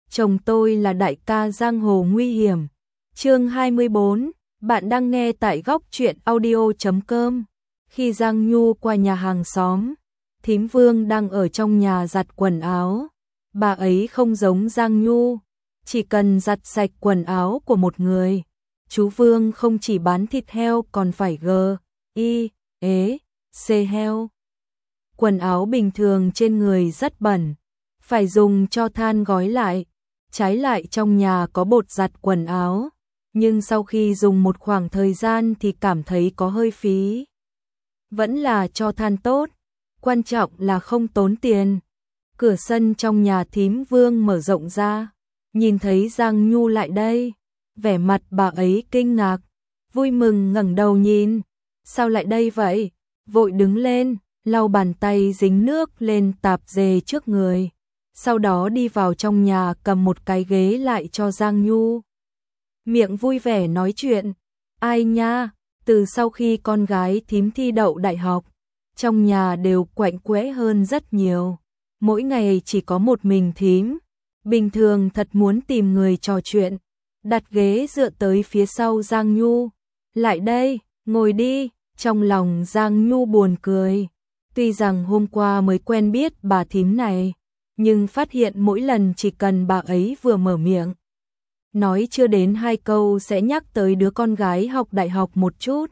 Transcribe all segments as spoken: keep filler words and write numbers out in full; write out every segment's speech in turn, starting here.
chồng tôi là đại ca giang hồ nguy hiểm. Chương hai mươi bốn, bạn đang nghe tại góc truyện audio chấm com. Khi Giang Nhu qua nhà hàng xóm, thím Vương đang ở trong nhà giặt quần áo. Bà ấy không giống Giang Nhu, chỉ cần giặt sạch quần áo của một người. Chú Vương không chỉ bán thịt heo còn phải g, i, ế, c heo. Quần áo bình thường trên người rất bẩn, phải dùng cho than gói lại. Trái lại trong nhà có bột giặt quần áo, nhưng sau khi dùng một khoảng thời gian thì cảm thấy có hơi phí. Vẫn là cho than tốt, quan trọng là không tốn tiền. Cửa sân trong nhà thím Vương mở rộng ra, nhìn thấy Giang Nhu lại đây, vẻ mặt bà ấy kinh ngạc, vui mừng ngẩng đầu nhìn. Sao lại đây vậy? Vội đứng lên, lau bàn tay dính nước lên tạp dề trước người. Sau đó đi vào trong nhà cầm một cái ghế lại cho Giang Nhu. Miệng vui vẻ nói chuyện. Ai nha, từ sau khi con gái thím thi đậu đại học, trong nhà đều quạnh quẽ hơn rất nhiều. Mỗi ngày chỉ có một mình thím, bình thường thật muốn tìm người trò chuyện. Đặt ghế dựa tới phía sau Giang Nhu. Lại đây, ngồi đi. Trong lòng Giang Nhu buồn cười. Tuy rằng hôm qua mới quen biết bà thím này, nhưng phát hiện mỗi lần chỉ cần bà ấy vừa mở miệng, nói chưa đến hai câu sẽ nhắc tới đứa con gái học đại học một chút.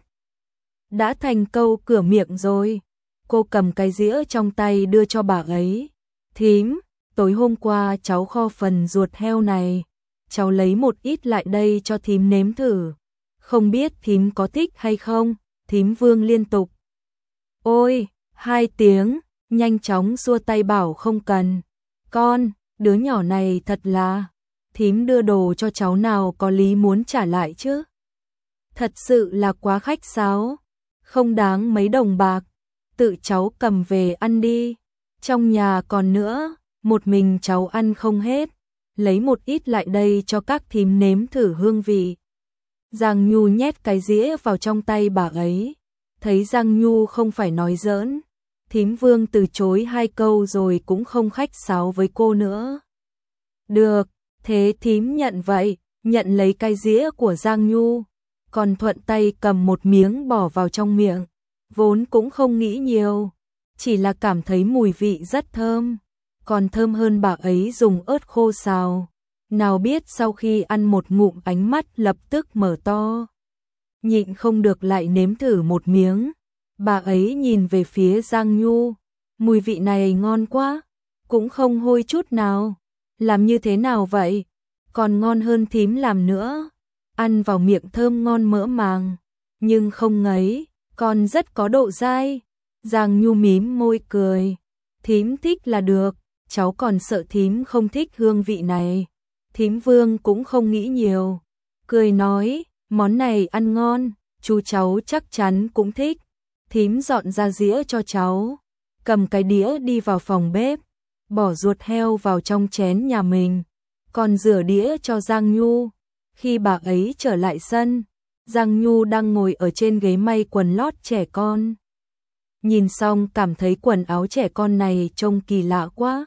Đã thành câu cửa miệng rồi. Cô cầm cái dĩa trong tay đưa cho bà ấy. Thím, tối hôm qua cháu kho phần ruột heo này, cháu lấy một ít lại đây cho thím nếm thử. Không biết thím có thích hay không? Thím Vương liên tục ôi, hai tiếng, nhanh chóng xua tay bảo không cần. Con, đứa nhỏ này thật là, thím đưa đồ cho cháu nào có lý muốn trả lại chứ. Thật sự là quá khách sáo, không đáng mấy đồng bạc, tự cháu cầm về ăn đi. Trong nhà còn nữa, một mình cháu ăn không hết, lấy một ít lại đây cho các thím nếm thử hương vị. Giang Nhu nhét cái dĩa vào trong tay bà ấy, thấy Giang Nhu không phải nói giỡn, thím Vương từ chối hai câu rồi cũng không khách sáo với cô nữa. Được, thế thím nhận vậy, nhận lấy cái dĩa của Giang Nhu, còn thuận tay cầm một miếng bỏ vào trong miệng, vốn cũng không nghĩ nhiều, chỉ là cảm thấy mùi vị rất thơm, còn thơm hơn bà ấy dùng ớt khô xào. Nào biết sau khi ăn một ngụm ánh mắt lập tức mở to, nhịn không được lại nếm thử một miếng. Bà ấy nhìn về phía Giang Nhu, mùi vị này ngon quá, cũng không hôi chút nào. Làm như thế nào vậy? Còn ngon hơn thím làm nữa. Ăn vào miệng thơm ngon mỡ màng, nhưng không ngấy, còn rất có độ dai. Giang Nhu mím môi cười, thím thích là được, cháu còn sợ thím không thích hương vị này. Thím Vương cũng không nghĩ nhiều, cười nói, món này ăn ngon, chú cháu chắc chắn cũng thích. Thím dọn ra dĩa cho cháu, cầm cái đĩa đi vào phòng bếp, bỏ ruột heo vào trong chén nhà mình, còn rửa đĩa cho Giang Nhu. Khi bà ấy trở lại sân, Giang Nhu đang ngồi ở trên ghế may quần lót trẻ con. Nhìn xong cảm thấy quần áo trẻ con này trông kỳ lạ quá.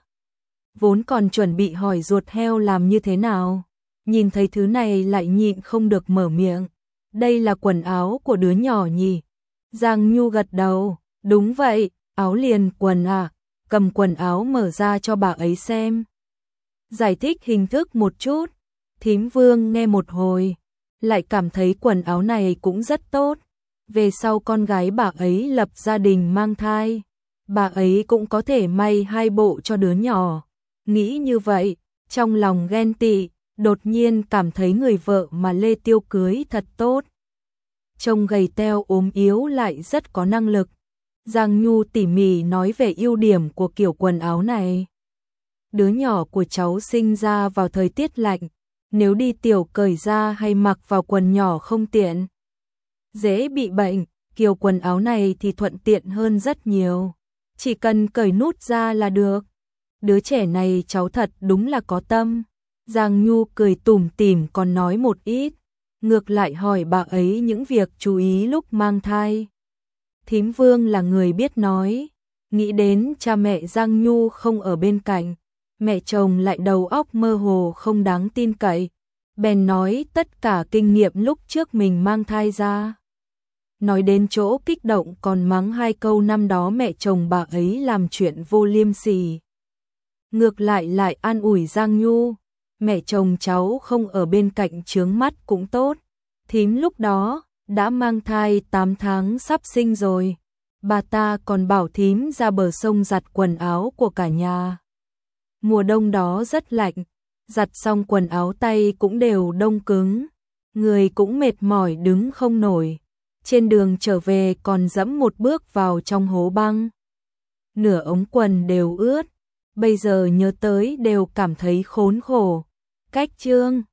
Vốn còn chuẩn bị hỏi ruột heo làm như thế nào, nhìn thấy thứ này lại nhịn không được mở miệng. Đây là quần áo của đứa nhỏ nhỉ? Giang Nhu gật đầu, đúng vậy, áo liền quần à, cầm quần áo mở ra cho bà ấy xem. Giải thích hình thức một chút, thím Vương nghe một hồi, lại cảm thấy quần áo này cũng rất tốt. Về sau con gái bà ấy lập gia đình mang thai, bà ấy cũng có thể may hai bộ cho đứa nhỏ. Nghĩ như vậy, trong lòng ghen tị, đột nhiên cảm thấy người vợ mà Lê Tiêu cưới thật tốt. Trông gầy teo ốm yếu lại rất có năng lực. Giang Nhu tỉ mỉ nói về ưu điểm của kiểu quần áo này. Đứa nhỏ của cháu sinh ra vào thời tiết lạnh, nếu đi tiểu cởi ra hay mặc vào quần nhỏ không tiện, dễ bị bệnh. Kiểu quần áo này thì thuận tiện hơn rất nhiều, chỉ cần cởi nút ra là được. Đứa trẻ này cháu thật đúng là có tâm. Giang Nhu cười tủm tỉm còn nói một ít, ngược lại hỏi bà ấy những việc chú ý lúc mang thai. Thím Vương là người biết nói, nghĩ đến cha mẹ Giang Nhu không ở bên cạnh, Mẹ chồng lại đầu óc mơ hồ không đáng tin cậy, bèn nói tất cả kinh nghiệm lúc trước mình mang thai ra. Nói đến chỗ kích động còn mắng hai câu năm đó mẹ chồng bà ấy làm chuyện vô liêm sỉ. Ngược lại lại an ủi Giang Nhu, mẹ chồng cháu không ở bên cạnh chướng mắt cũng tốt, thím lúc đó đã mang thai tám tháng sắp sinh rồi, bà ta còn bảo thím ra bờ sông giặt quần áo của cả nhà. Mùa đông đó rất lạnh, giặt xong quần áo tay cũng đều đông cứng, người cũng mệt mỏi đứng không nổi. Trên đường trở về còn dẫm một bước vào trong hố băng. Nửa ống quần đều ướt, bây giờ nhớ tới đều cảm thấy khốn khổ. Cách chương